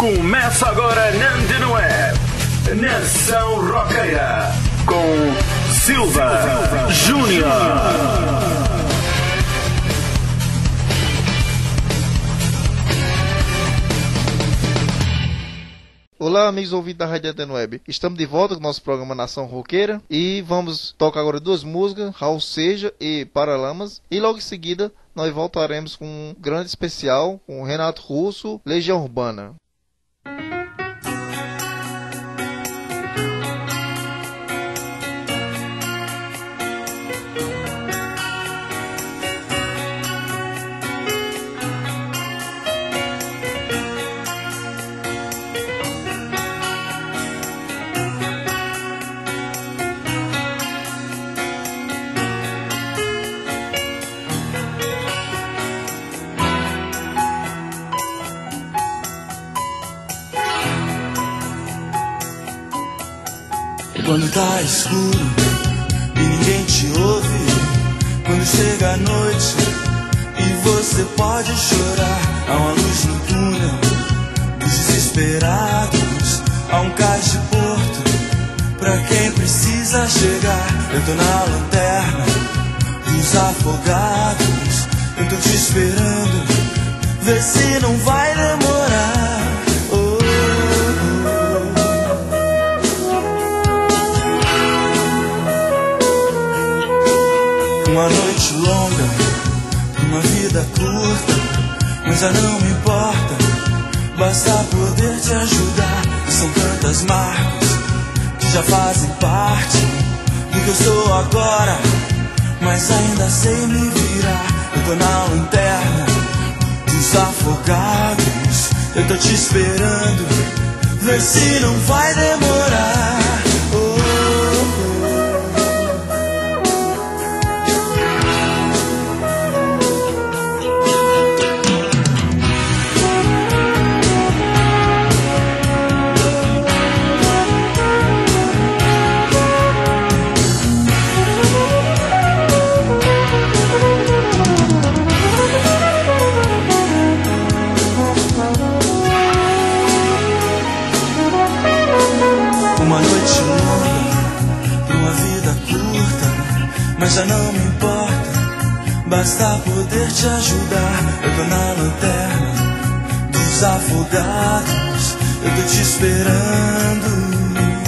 Começa agora na Antena Web, Nação Roqueira, com Silva Júnior. Olá, amigos ouvintes da Rádio Antena Web. Estamos de volta com o nosso programa Nação Roqueira e vamos tocar agora duas músicas, Raul Seja e Paralamas, e logo em seguida nós voltaremos com um grande especial com Renato Russo, Legião Urbana. Quando tá escuro e ninguém te ouve, quando chega a noite e você pode chorar, há uma luz no túnel dos desesperados, há um cais de porto pra quem precisa chegar. Eu tô na lanterna dos afogados, eu tô te esperando, vê se não vai demorar. Uma noite longa, uma vida curta, mas já não me importa, basta poder te ajudar. São tantas marcas que já fazem parte do que eu sou agora, mas ainda sei me virar. Eu tô na lanterna dos afogados, eu tô te esperando, vê se não vai demorar. Mas já não me importa, basta poder te ajudar. Eu tô na lanterna dos afogados, eu tô te esperando.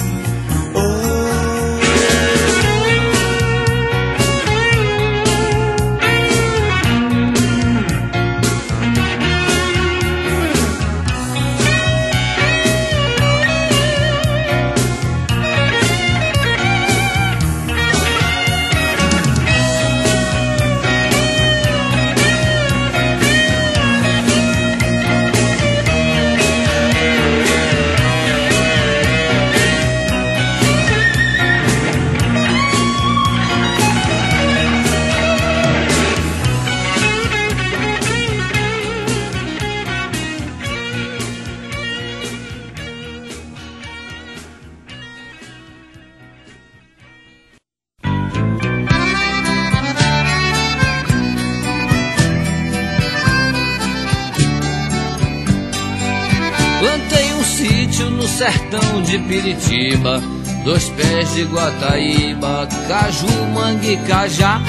Plantei um sítio no sertão de Piritiba, 2 pés de Guataíba, caju, mangue e cajá.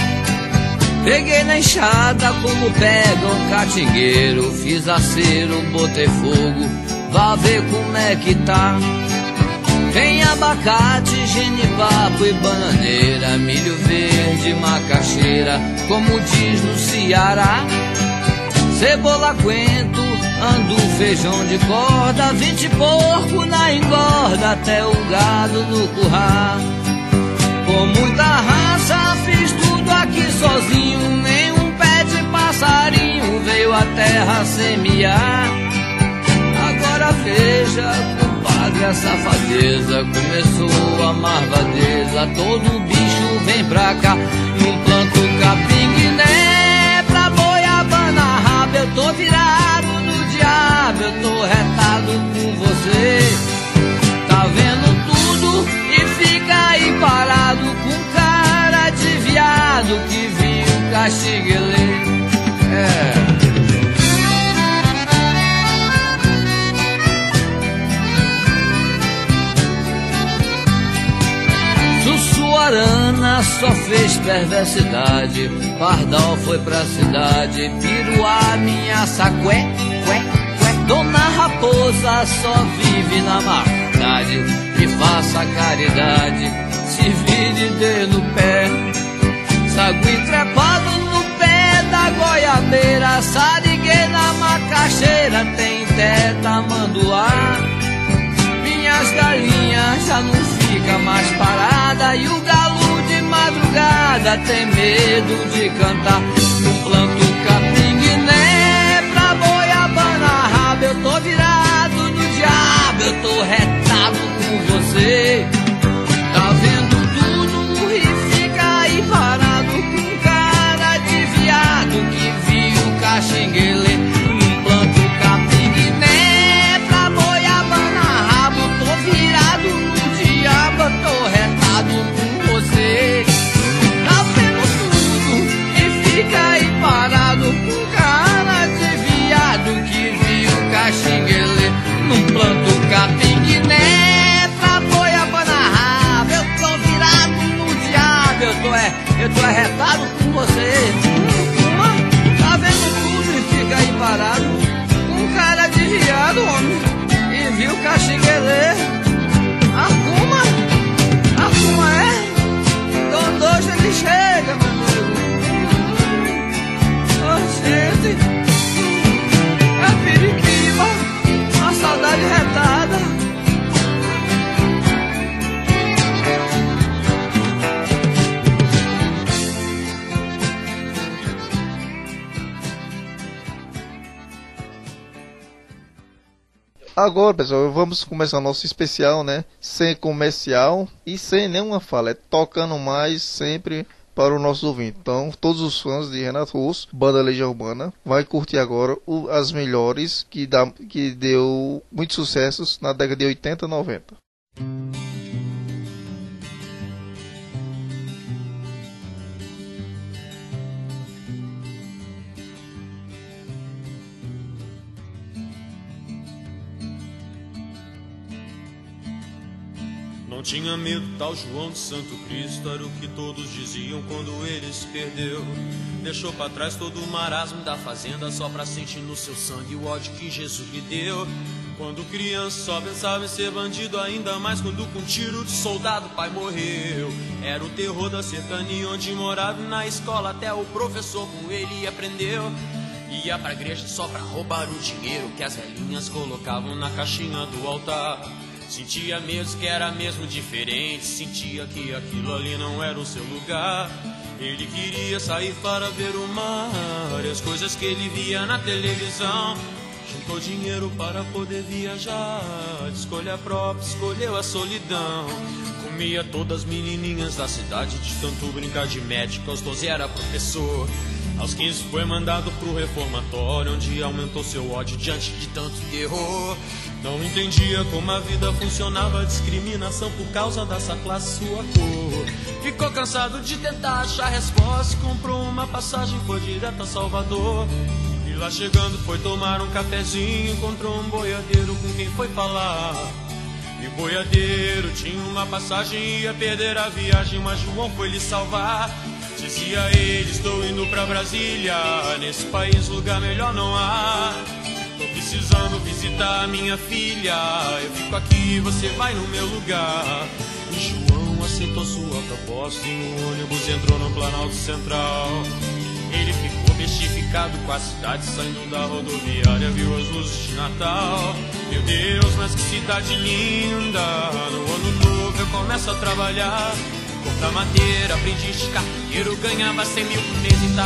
Peguei na enxada como pega um catingueiro, fiz acero, botei fogo, vá ver como é que tá. Tem abacate, genipapo e bananeira, milho verde, macaxeira, como diz no Ceará. Cebola, coentro, andu, feijão de corda, 20 porco na engorda, até o gado no curral. Com muita raça fiz tudo aqui sozinho, nenhum pé de passarinho veio à terra semear. Agora veja, compadre, a safadeza começou a marvadeza, todo bicho vem pra cá, não planto capim-guiné pra goiabana raba. Eu tô virado no diabo, eu tô retado com você. Tá vendo tudo e fica aí parado com cara de viado que viu castiguelê. menina só fez perversidade. Pardal foi pra cidade, Piruá minha sacué, cué, cué. Dona Raposa só vive na maldade. Me faça caridade, se vire de no pé. Sagui trepado no pé da goiabeira, sariguei na macaxeira, tem teta manduá. Minhas galinhas já não fica mais parada, e o galo de madrugada tem medo de cantar. No planto capim-guiné pra Goiabana rabo, eu tô virado no diabo, eu tô retado com você. Tá vendo tudo e fica aí parado, com cara de viado que viu caxinguele. No planto capim-guiné pra Goiabana rabo, tô virado no diabo, eu tô retado com você. Tá vendo tudo e fica aí parado, com cara de viado que viu caxinguele. No planto capim-guiné pra Goiabana rabo, eu tô virado no diabo, eu tô arretado com você. Tá vendo tudo e fica aí parado, com cara de viado, homem, e viu caxinguele. Arruma é? Então hoje ele chega, meu amigo. Gente, é periquiba, a saudade retada. Agora, pessoal, vamos começar nosso especial, né? Sem comercial e sem nenhuma fala. É tocando mais sempre para o nosso ouvinte. Então, todos os fãs de Renato Russo, banda Legião Urbana, vai curtir agora as melhores que deu muitos sucessos na década de 80 e 90. Não tinha medo, tal João de Santo Cristo, era o que todos diziam quando ele se perdeu. Deixou pra trás todo o marasmo da fazenda, só pra sentir no seu sangue o ódio que Jesus lhe deu. Quando criança só pensava em ser bandido, ainda mais quando com tiro de soldado o pai morreu. Era o terror da cercania onde morava, e na escola até o professor com ele aprendeu. Ia pra igreja só pra roubar o dinheiro que as velhinhas colocavam na caixinha do altar. Sentia mesmo que era mesmo diferente, sentia que aquilo ali não era o seu lugar. Ele queria sair para ver o mar e as coisas que ele via na televisão. Juntou dinheiro para poder viajar, de escolha própria, escolheu a solidão. Comia todas as menininhas da cidade, de tanto brincar de médico, aos 12 era professor. Aos 15 foi mandado pro reformatório, onde aumentou seu ódio diante de tanto terror. Não entendia como a vida funcionava, discriminação por causa dessa classe, sua cor. Ficou cansado de tentar achar resposta, comprou uma passagem, foi direto a Salvador. E lá chegando foi tomar um cafezinho, encontrou um boiadeiro com quem foi falar. E o boiadeiro tinha uma passagem, ia perder a viagem, mas João foi lhe salvar. Dizia ele, estou indo pra Brasília, nesse país lugar melhor não há. Tô precisando visitar a minha filha, eu fico aqui, você vai no meu lugar. E João aceitou sua proposta e um ônibus entrou no Planalto Central. Ele ficou bestificado com a cidade, saindo da rodoviária, viu as luzes de Natal. Meu Deus, mas que cidade linda, no ano novo eu começo a trabalhar. Comprar madeira, aprendiz de carpinteiro, ganhava 100 mil por mês em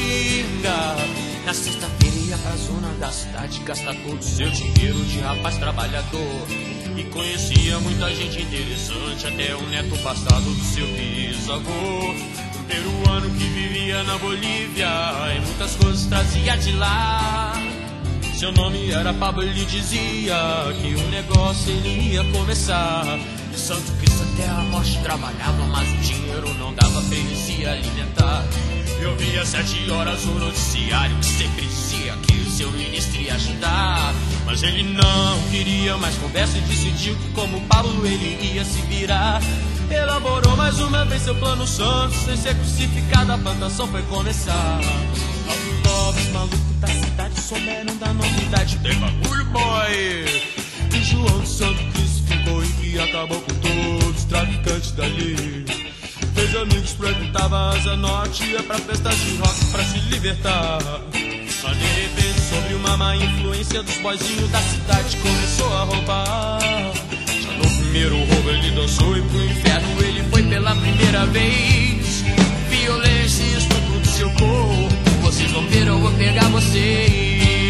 Taguatinga. Na sexta-feira ia pra zona da cidade, gastar todo o seu dinheiro de rapaz trabalhador. E conhecia muita gente interessante, até um neto bastardo do seu bisavô. Um peruano que vivia na Bolívia e muitas coisas trazia de lá. Seu nome era Pablo, ele dizia que o negócio ele ia começar. De Santo Cristo até a morte trabalhava, mas o dinheiro não dava pra ele se alimentar. Eu via às 7 horas o noticiário que sempre dizia que o seu ministro ia ajudar. Mas ele não queria mais conversa e decidiu que como Pablo ele ia se virar. elaborou mais uma vez seu plano santo. Sem ser crucificado, a plantação foi começar. Os pobres malucos da cidade souberam da novidade. Tem bagulho, boy! E João do Santo Cristo ficou em que acabou com todos os traficantes dali. Fez amigos, frequentava a Asa Norte, ia pra festas de rock pra se libertar. Mas de repente, sobre uma má influência dos boizinhos da cidade, começou a roubar. Já no primeiro roubo ele dançou e pro inferno ele foi pela primeira vez. Violência e estupro do seu corpo, vocês vão ver, eu vou pegar vocês.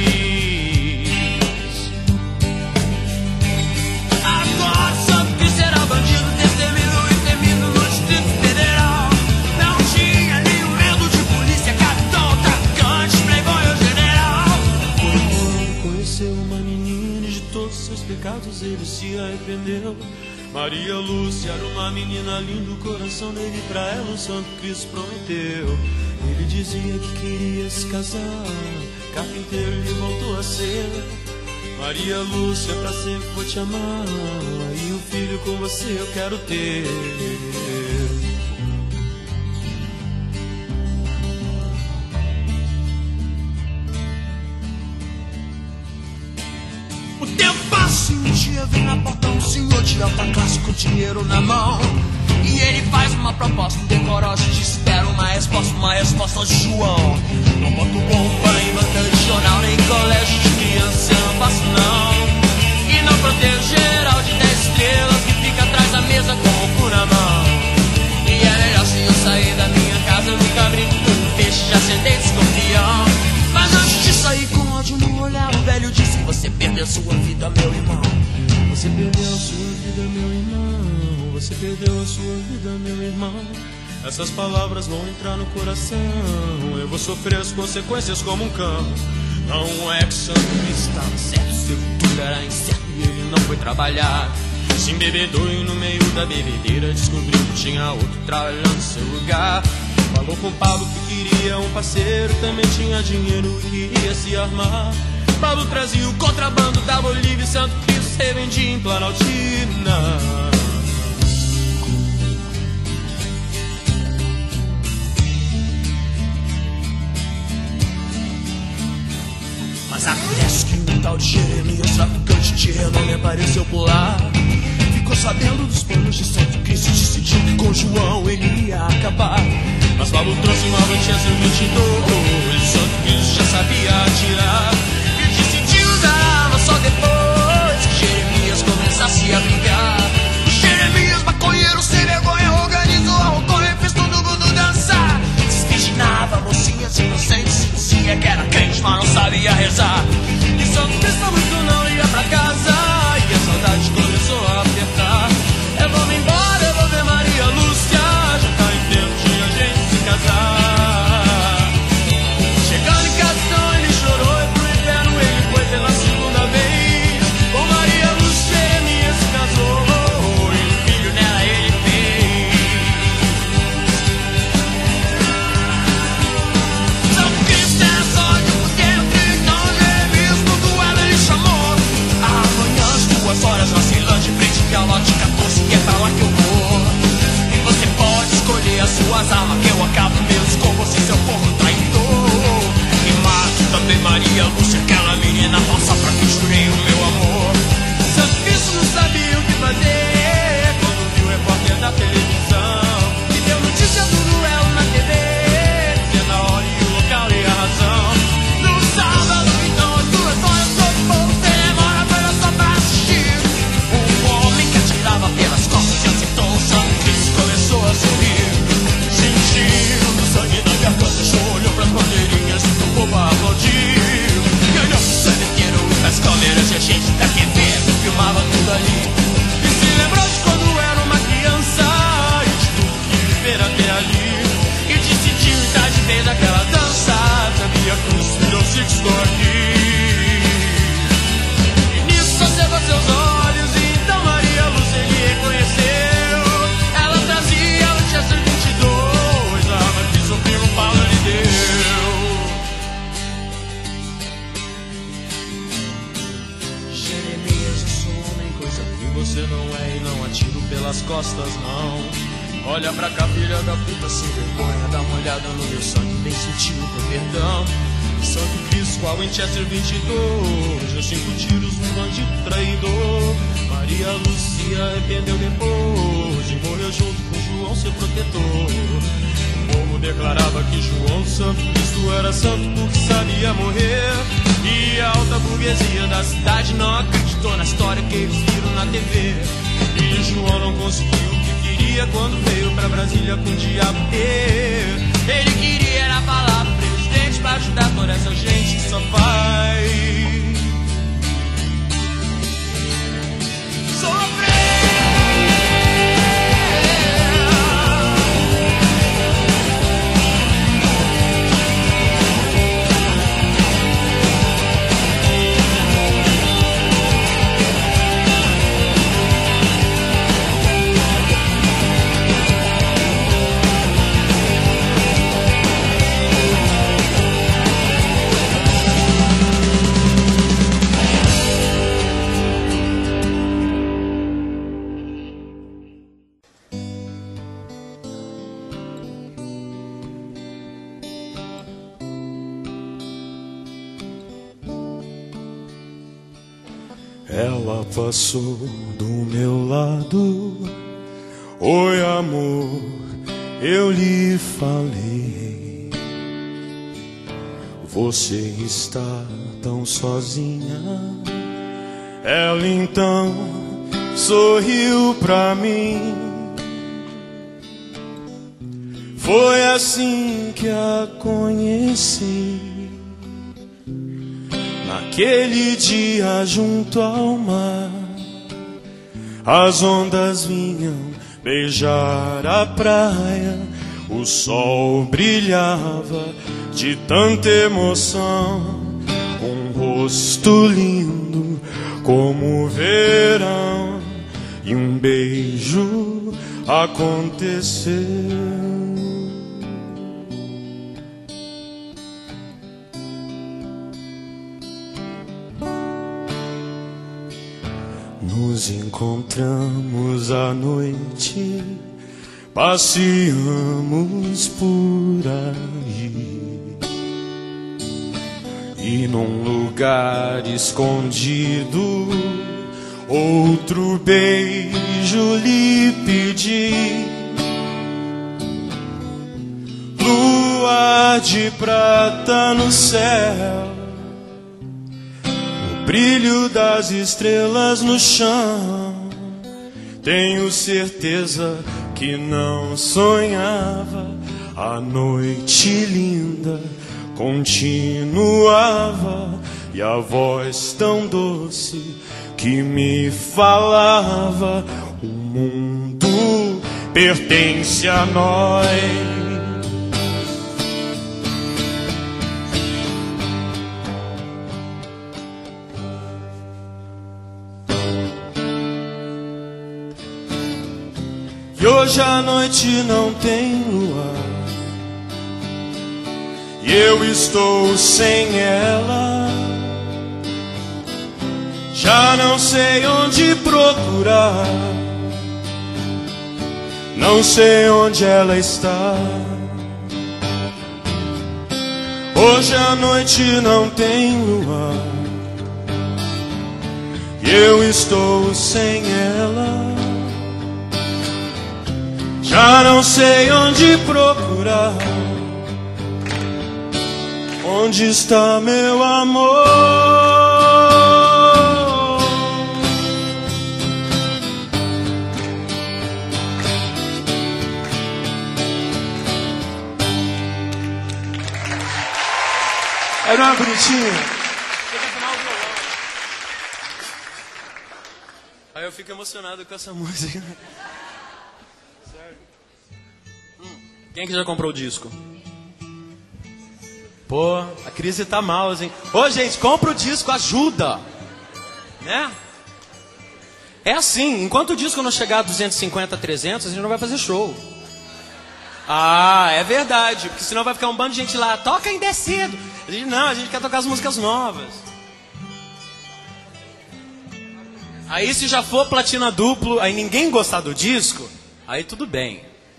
Agora sabe que será bandido, destemido e temido no Distrito Federal. Não tinha nenhum medo de polícia, capitão, traficante, playboy ou general. Quando conheceu uma menina e de todos seus pecados ele se arrependeu. Maria Lúcia era uma menina linda, o coração dele pra ela o Santo Cristo prometeu. Ele dizia que queria se casar, carpinteiro ele voltou a ser. Maria Lúcia, pra sempre vou te amar, e um filho com você eu quero ter. O tempo passa e um dia vem na porta um senhor de alta classe com dinheiro na mão. E ele faz uma proposta indecorosa e te espera uma resposta de João. Não boto bomba em banca de jornal, nem colégio de criança, eu não faço não. E não protejo geral de 10 estrelas que fica atrás da mesa com o cu na mão. E é melhor se eu sair da minha casa, eu nunca brinco com um peixe, já sentei desconfião. Mas antes de sair com ódio no olhar, o velho disse: você perdeu sua vida, meu irmão. Você perdeu a sua vida, meu irmão. Você perdeu a sua vida, meu irmão. Essas palavras vão entrar no coração. Eu vou sofrer as consequências como um cão. Não é que Santo Cristo estava certo, seu futuro era incerto e ele não foi trabalhar. Se embebedou e no meio da bebedeira descobriu que tinha outro trabalhando no seu lugar. Falou com Pablo que queria um parceiro, também tinha dinheiro e queria se armar. Pablo trazia o contrabando da Bolívia e Santo Cristo se revendia em Planaltina. Mas acontece que um tal de Jeremias, traficante de renome, apareceu por lá. Ficou sabendo dos planos de Santo Cristo e decidiu que com João ele ia acabar. Mas Pablo trouxe uma Avantia 122, Santo Cristo já sabia atirar. E decidiu usar a arma só depois que Jeremias começasse a brigar. Jeremias, maconheiro sem vergonha, organizou a rotonha e fez todo mundo dançar. Desvirginava mocinhas inocentes, dizia que era crente, mas não sabia rezar. E Santo Cristo muito não ia pra casa, e a saudade começou a apertar. Eu vou me embora, eu vou ver Maria Lúcia, já tá em tempo de a gente se casar. Chegando em casa então ele chorou e pro inferno ele foi pela segunda vez. Com Maria Lúcia Jeremias se casou e um filho nela ele fez. Santo Cristo era só de um pequeno filho, então Jeremias no duelo ele chamou. Amanhã às 2 horas na Ceilândia, em frente ao lote 14, que é pra lá que eu vou. E você pode escolher as suas armas, que eu acabo mesmo com você, seu porro traidor. E mato também Maria Lúcia, aquela menina falsa pra quem jurei o meu amor. Santo Cristo não sabia o que fazer quando viu o repórter na televisão e deu notícia do duelo na TV, dizendo a hora e o local e a razão. No sábado, então, às 2 horas, todo povo sem demora foi lá só pra assistir. Um homem que atirava pelas costas e acertou o Santo Cristo começou a sorrir. Sentindo o sangue na garganta, olhou pras bandeirinhas e o povo aplaudiu. E olhou pro sandeteiro e pras câmeras e a gente da TV filmava tudo ali. E se lembrou de quando era uma criança e de tudo que viver até ali. E decidiu entrar de vez naquela dança, sabia a cruz, virou circo, estou aqui. E nisso acendeu seus olhos e então Maria Lúcia ele reconheceu. Ela trazia o Chester 22, a arma que seu primo Paulo lhe deu. Jeremias, eu sou homem, coisa que você não é e não atiro pelas costas, não. Olha pra cá, filha da puta, sem vergonha, dá uma olhada no meu sangue, bem sutil do perdão. Santo Cristo, qual Winchester 22, eu 5 tiros num bandido traidor. Maria Lúcia arrependeu depois e morreu junto com João, seu protetor. O povo declarava que João Santo Cristo era santo porque sabia morrer. E a alta burguesia da cidade não acreditou na história que eles viram na TV. E João não conseguiu o que queria quando veio pra Brasília com o diabo ter. Ele queria era falar pro presidente pra ajudar toda essa gente que só faz sofrer. Ela passou do meu lado. Oi, amor, eu lhe falei. Você está tão sozinha. Ela então sorriu pra mim. Foi assim que a conheci. Naquele dia junto ao mar, as ondas vinham beijar a praia. O sol brilhava de tanta emoção. Um rosto lindo como o verão. E um beijo aconteceu. Nos encontramos à noite, passeamos por aí. E num lugar escondido, outro beijo lhe pedi. Lua de prata no céu, brilho das estrelas no chão. Tenho certeza que não sonhava. A noite linda continuava. E a voz tão doce que me falava: o mundo pertence a nós. E hoje a noite não tem lua, e eu estou sem ela. Já não sei onde procurar, não sei onde ela está. Hoje a noite não tem lua, e eu estou sem ela. Já não sei onde procurar. Onde está meu amor? Era uma bonitinha. Aí eu fico emocionado com essa música. Quem é que já comprou o disco? Pô, a crise tá mal, hein? Ô, gente, compra o disco, ajuda! Né? É assim, enquanto o disco não chegar a 250, 300, a gente não vai fazer show. Ah, é verdade, porque senão vai ficar um bando de gente lá, toca em descido. A gente quer tocar as músicas novas. Aí se já for platina duplo, aí ninguém gostar do disco, aí tudo bem.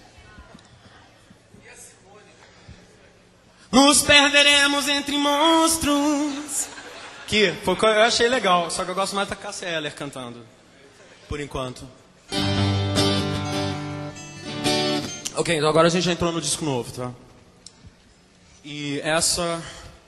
Nos perderemos entre monstros. Que foi o que eu achei legal, só que eu gosto mais da Cássia Eller cantando. Por enquanto. Ok, então agora a gente já entrou no disco novo, tá? E essa...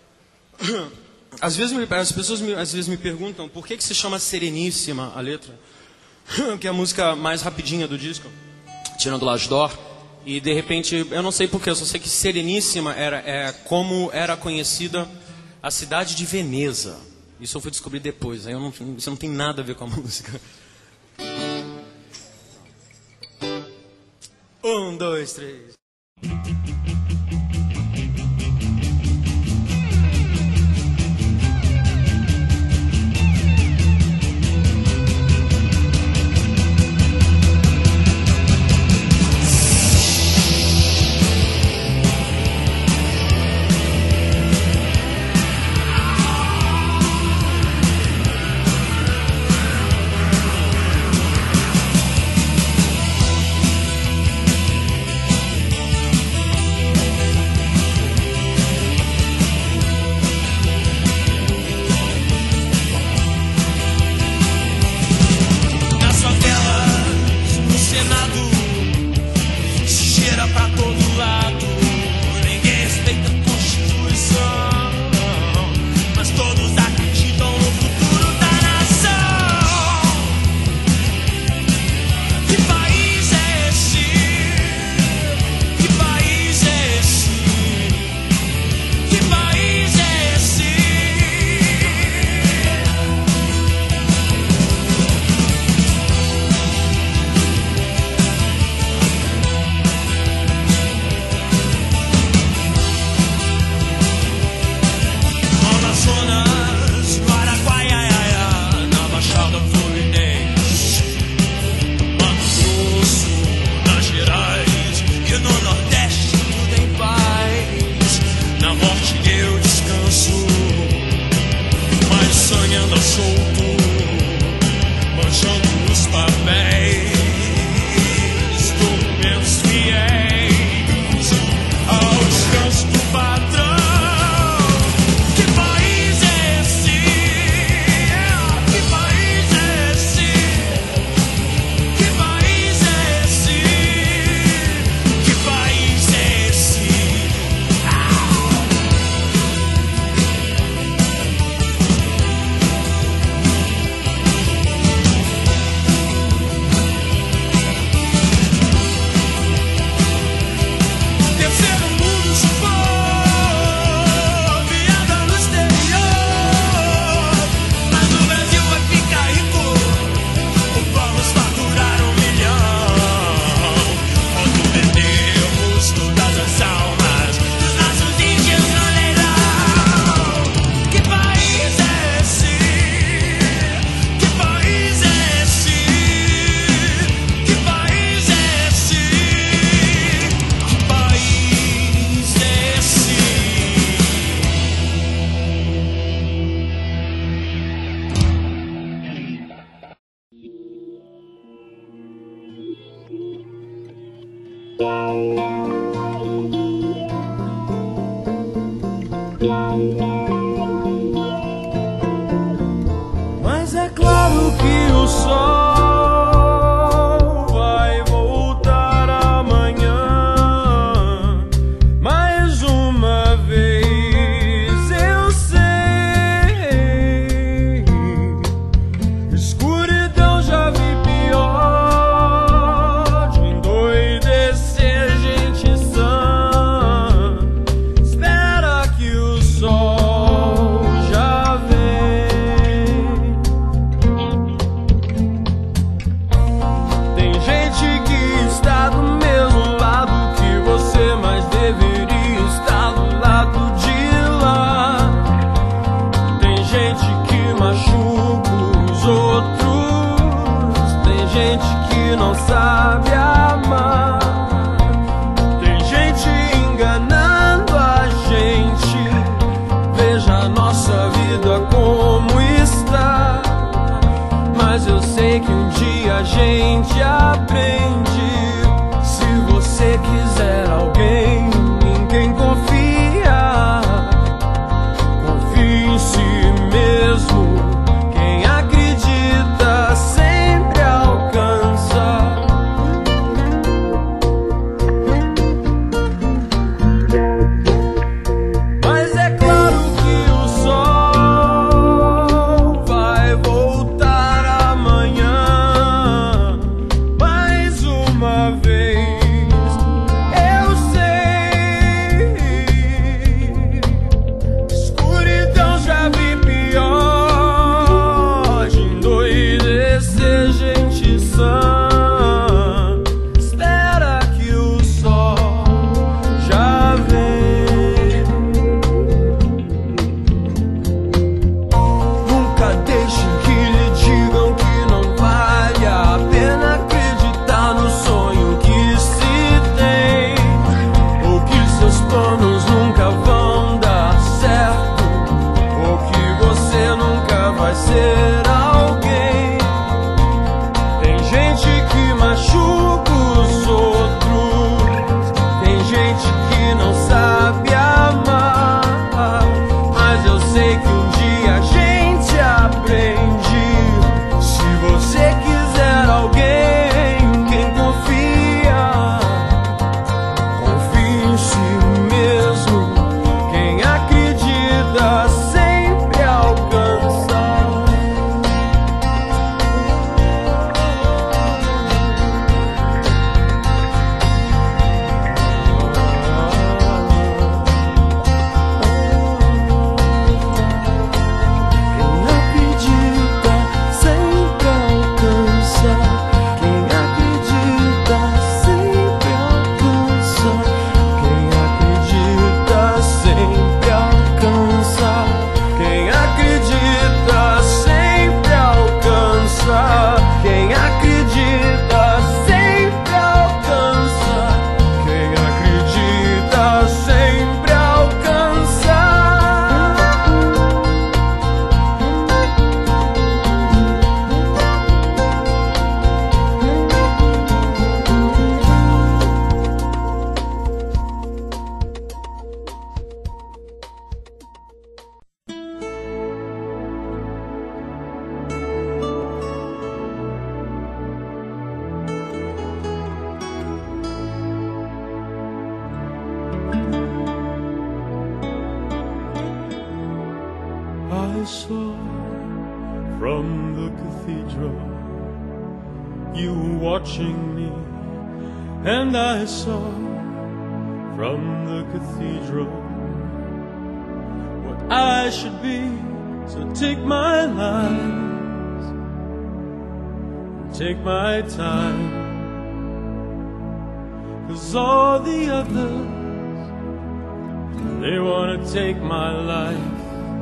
Às vezes as pessoas às vezes me perguntam por que se chama Sereníssima a letra, que é a música mais rapidinha do disco, tirando L'Âge d'Or. E de repente, eu não sei porquê, eu só sei que Sereníssima é como era conhecida a cidade de Veneza. Isso eu fui descobrir depois, aí isso não tem nada a ver com a música. 1, 2, 3. Mas é claro que o sol vai voltar amanhã. Mais uma vez eu sei, escuridão já vi pior, de endoidecer gente sã. Espera que o sol já vem. Tem gente que está do mesmo lado que você, mas deveria estar do lado de lá. Tem gente que machuca os outros, tem gente que não sabe amar. Tem gente enganando a gente. Veja a nossa vida como está. Mas eu sei sei que um dia a gente aprende. Se você quiser alguém em quem confia, confie em si mesmo. Quem acredita sempre alcança. Mas é claro que o sol vai voltar amanhã. Mais uma vez eu sei, escuridão já vi pior, de endoidecer gente sã. Espera que o sol já vem. Nunca deixe que lhe digam que não vale a pena acreditar no sonho que se tem, ou que seus planos nunca vão dar certo, ou que você nunca vai ser alguém. Tem gente que machuca os outros, tem gente que não sabe amar, mas eu sei que um dia a gente aprende. Se você quiser alguém em quem confia, confie em si mesmo. Quem acredita sempre alcança. Quem acredita sempre alcança. Quem acredita sempre alcança. Quem acredita sempre alcança. Quem acredita sempre alcança. Quem acredita sempre alcança. Quem acredita sempre alcança. I saw from the cathedral you were watching me, and I saw from the cathedral what I should be. So take my life, take my time, 'cause all the others, they wanna take my life.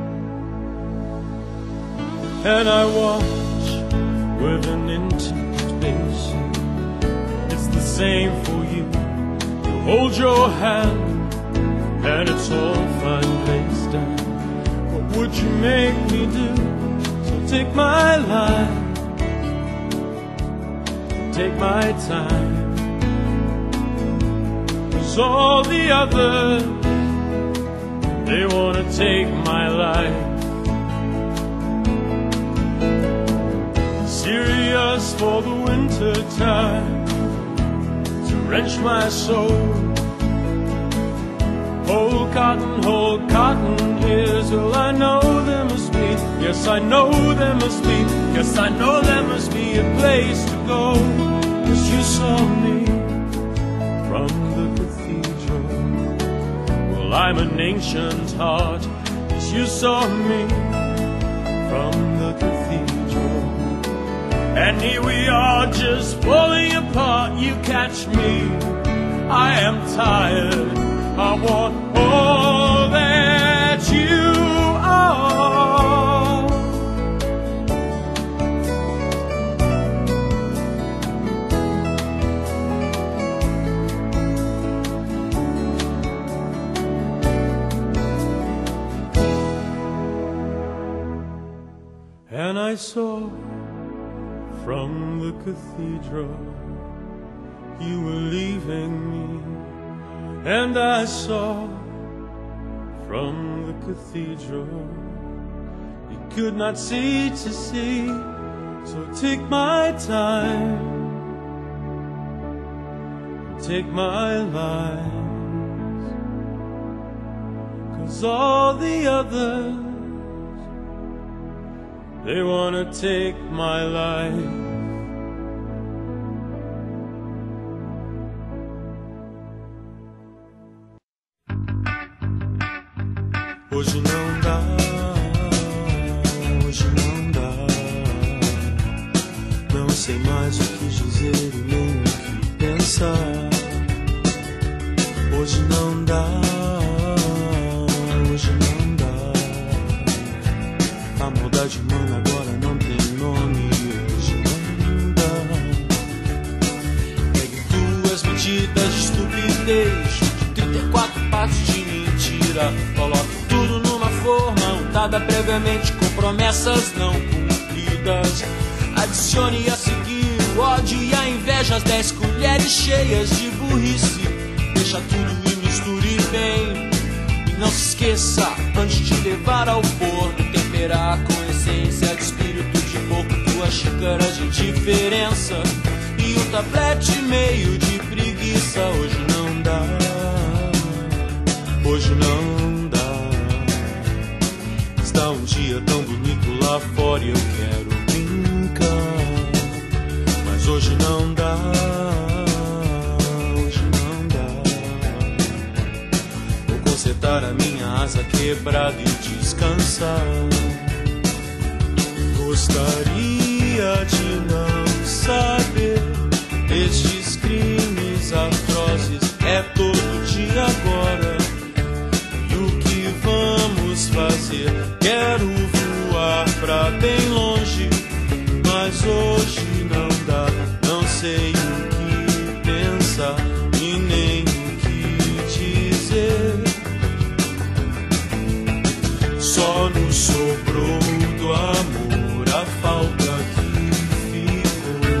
And I watch with an anticipation. It's the same for you. You hold your hand, and it's all fine placed down. What would you make me do? So take my life, take my time, 'cause all the others, they wanna take my life. Serious for the winter time, to wrench my soul. Hold cotton ears, well I know there must be, yes I know there must be, yes I know there must be a place to go. 'Cause you saw me from the cathedral, well I'm an ancient heart. 'Cause you saw me from the cathedral, and here we are just falling apart. You catch me, I am tired. I want all that you are. And I saw From the cathedral, you were leaving me, and I saw from the cathedral, you could not see to see, so take my time, take my life, 'cause all the others, they wanna take my life. Hoje não dá, hoje não dá. Não sei mais o que dizer e nem o que pensar. Hoje não dá, hoje não dá. A maldade humana agora não tem nome. Hoje não dá. Pegue duas medidas de estupidez, 34 passos de mentira. Coloque tudo numa forma untada previamente com promessas não cumpridas. Adicione a seguir o ódio e a inveja, as 10 colheres cheias de burrice. Deixa tudo e misture bem. E não se esqueça, antes de levar ao forno, temperar com essência de espírito de pouco, 2 xícaras de indiferença e um tablete meio de preguiça. Hoje não dá, hoje não dá. Está um dia tão bonito lá fora e eu quero brincar, mas hoje não dá, hoje não dá. Vou consertar a minha asa quebrada e descansar. Gostaria de não saber destes crimes atrozes. É todo dia agora. E o que vamos fazer? Quero voar pra bem longe, mas hoje não dá. Não sei o que pensar e nem o que dizer. Só nos sobrou do amor a falta que ficou.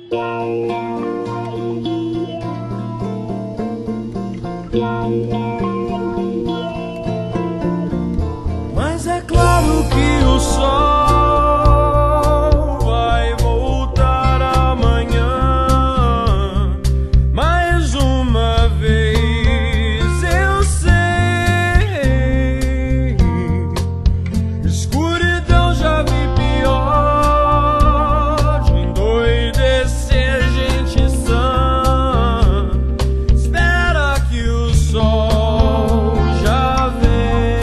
Mas é claro que o sol vai voltar amanhã. Mais uma vez eu sei, escuridão já vi pior, de endoidecer gente sã. Espera que o sol já vem.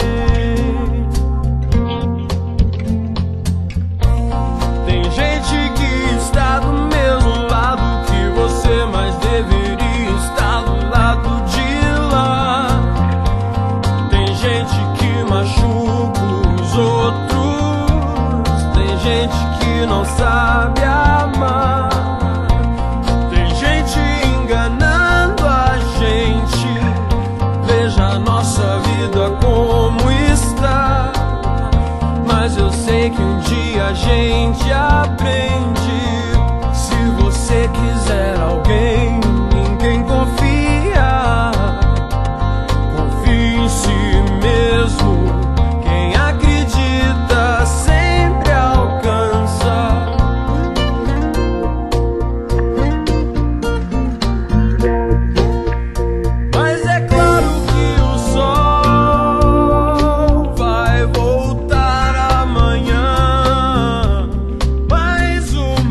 Tem gente que está do mesmo lado que você, mas deveria estar do lado de lá. Tem gente que machuca os outros, tem gente que não sabe amar, tem gente enganando a gente. Veja a nossa vida como está. Mas eu sei que um dia a gente aprende. Se você quiser alguém em quem confiar, confie em si mesmo. Quem acredita sempre alcança. Mas é claro que o sol vai voltar amanhã. Mais uma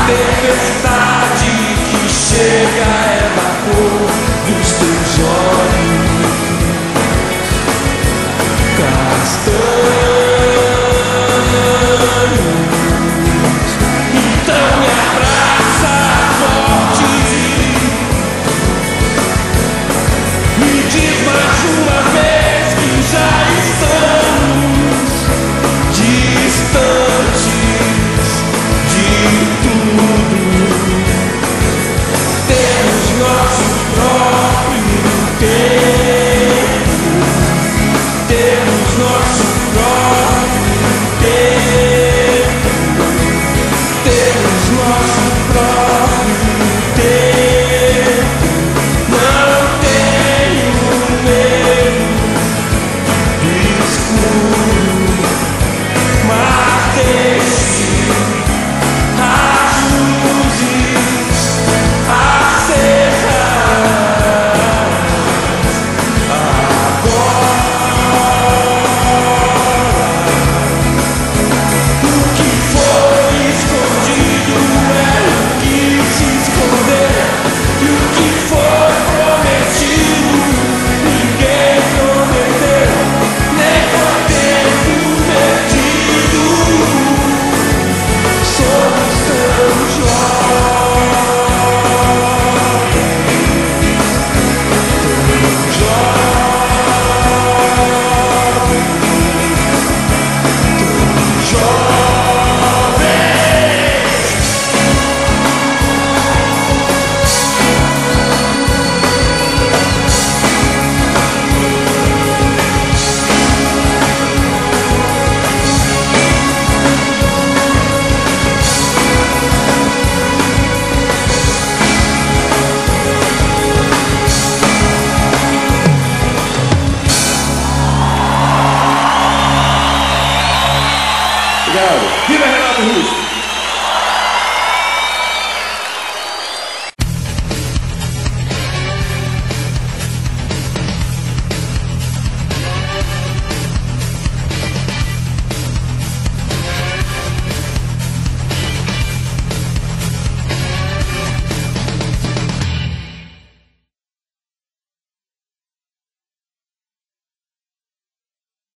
tempestade que chega é da cor dos teus olhos castanhos. Então me abraça forte, me diz mais uma vez que já estamos distantes de tudo. Temos nosso próprio tempo, temos nosso próprio tempo, temos nosso próprio tempo. Não tenho medo do escuro, mas deixe as luzes acesas agora. O que foi escondido é o que se escondeu, e o que foi prometido ninguém prometeu, nem foi tempo perdido. Somos tão jovens, tão Obrigado. Viva